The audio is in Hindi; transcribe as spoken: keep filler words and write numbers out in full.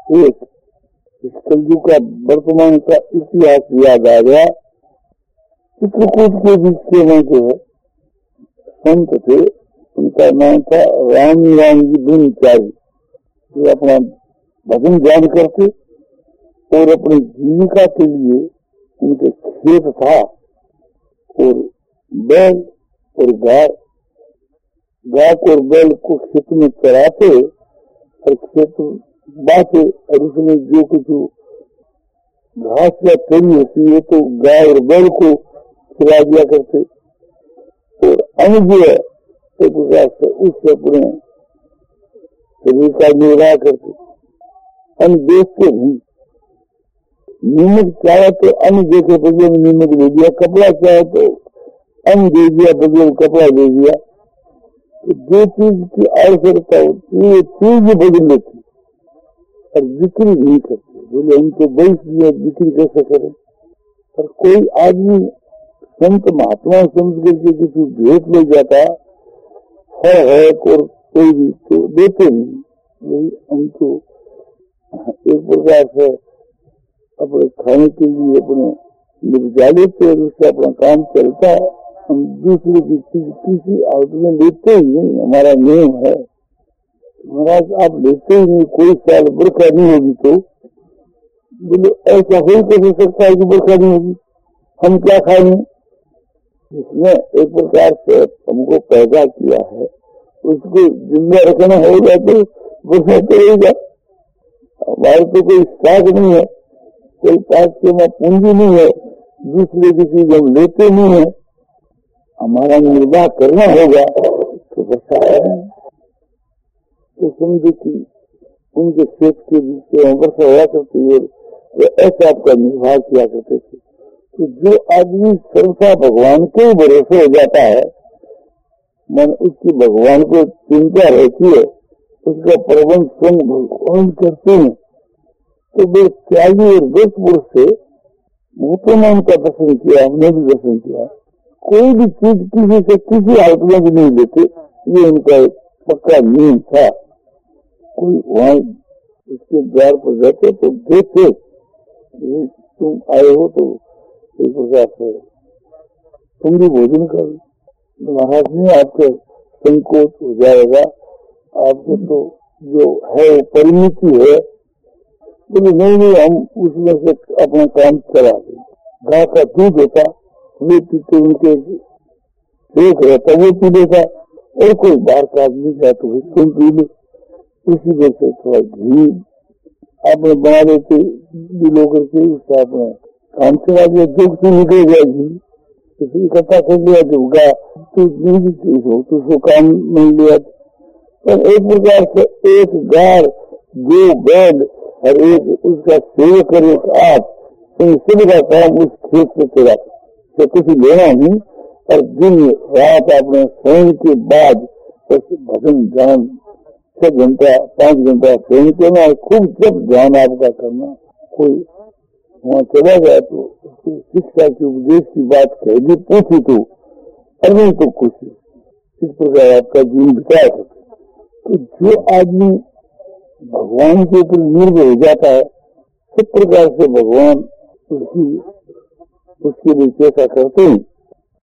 एक इस कलयुग का वर्तमान का इतिहास याद आ गया। चित्रकूट के बीच में जो है संत थे, उनका नाम था राम राम जी ब्रह्मचारी, जो अपना भजन ध्यान करते और अपनी जीविका के लिए उनके खेत था और बैल और गाय गाय और बैल को खेत में चराते और खेत बांटे और उसमें जो कुछ घास या तरी होती है तो गाय और बैल को खिला दिया करते और अन्न जो है एक प्रकार से उससे अपने शरीर का निर्वाह करते। अन्न बेचते नहीं, नीमक चाहे तो अन्न देखे बदले में नीमक दे दिया, कपड़ा चाहे तो अन्न दे दिया बदले में कपड़ा दे दिया। तो जो चीज की आवश्यकता होती है चीज ही बदल लेती और बिक्री नहीं करते। बोले हम तो बेच दिया, बिक्री कैसे करें। पर कोई आदमी संत महात्मा समझ करके किसी भेंट ले जाता है, है और कोई भी तो देते नहीं। हम तो एक प्रकार से अपने खाने के लिए अपने निपजा लेते हैं, उससे अपना काम चलता है। हम दूसरे की चीज किसी हालत में लेते ही नहीं, हमारा नियम है। महाराज आप लेते ही नहीं, कोई साल बरखा नहीं होगी तो बोले ऐसा हो कैसे सकता है कि बरखा नहीं होगी, हम क्या खाएंगे। इसमें एक प्रकार से हमको पैदा किया है, उसको जिंदा रखना होगा तो बरसा करेगा। हमारे तो कोई स्टॉक नहीं है, कोई पास के में पूंजी नहीं है, दूसरे की चीज हम लेते नहीं है, हमारा निर्वाह करना होगा तो बरसा है। तो समझो कि उनके खेत के बीच में वर्षा हुआ करती है, तो ऐसा आपका निर्वाह किया करते थे। तो जो आदमी सर्वथा भगवान के ही भरोसे हो जाता है, मन उसकी भगवान को चिंता रहती है, उसका प्रबंध स्वयं भगवान करते हैं, तो वे त्यागी और दस पुरुष से भूतों ने उनका दर्शन किया, हमने भी दर्शन किया। कोई भी चीज किसी से किसी हालत में भी नहीं लेते, ये उनका एक पक्का नियम था। कोई वहां उसके द्वार पर जाते तो देते, तुम आए हो तो एक प्रकार से तुम भी भोजन कर। महाराज नहीं, आपके संकोच हो जाएगा, आपके तो जो है वो परिमिति है। बोले नहीं नहीं, हम उसमें से अपना काम चला दें। गाय का दूध होता वे पीते, उनके एक रहता वो पी लेता, और कोई बाहर का आदमी जाए तो तुम पी लो। उसी में से थोड़ा घी आपने बना देते मिलो करके, उसका आपने काम चला दिया, जो कुछ निकल जाएगी इकट्ठा कर लिया, जो गा तो नहीं हो तो उसको काम नहीं लिया। पर एक प्रकार से एक गाय, दो बैल और एक उसका सेवक और एक आप, इन सभी का काम उस खेत से तेरा तो कुछ लेना नहीं। और दिन रात आपने सोने के बाद भजन ध्यान छह घंटा पांच घंटा सोने करना, खूब जब ध्यान आपका करना। कोई वहाँ चला जाए तो उसको शिक्षा की उपदेश की बात कह दी पूछी तो और नहीं तो कुछ इस प्रकार आपका जीवन बिताया सकते। तो जो आदमी भगवान के ऊपर निर्भर हो जाता है, सब प्रकार से भगवान उसकी उसके लिए चेष्टा करते हैं।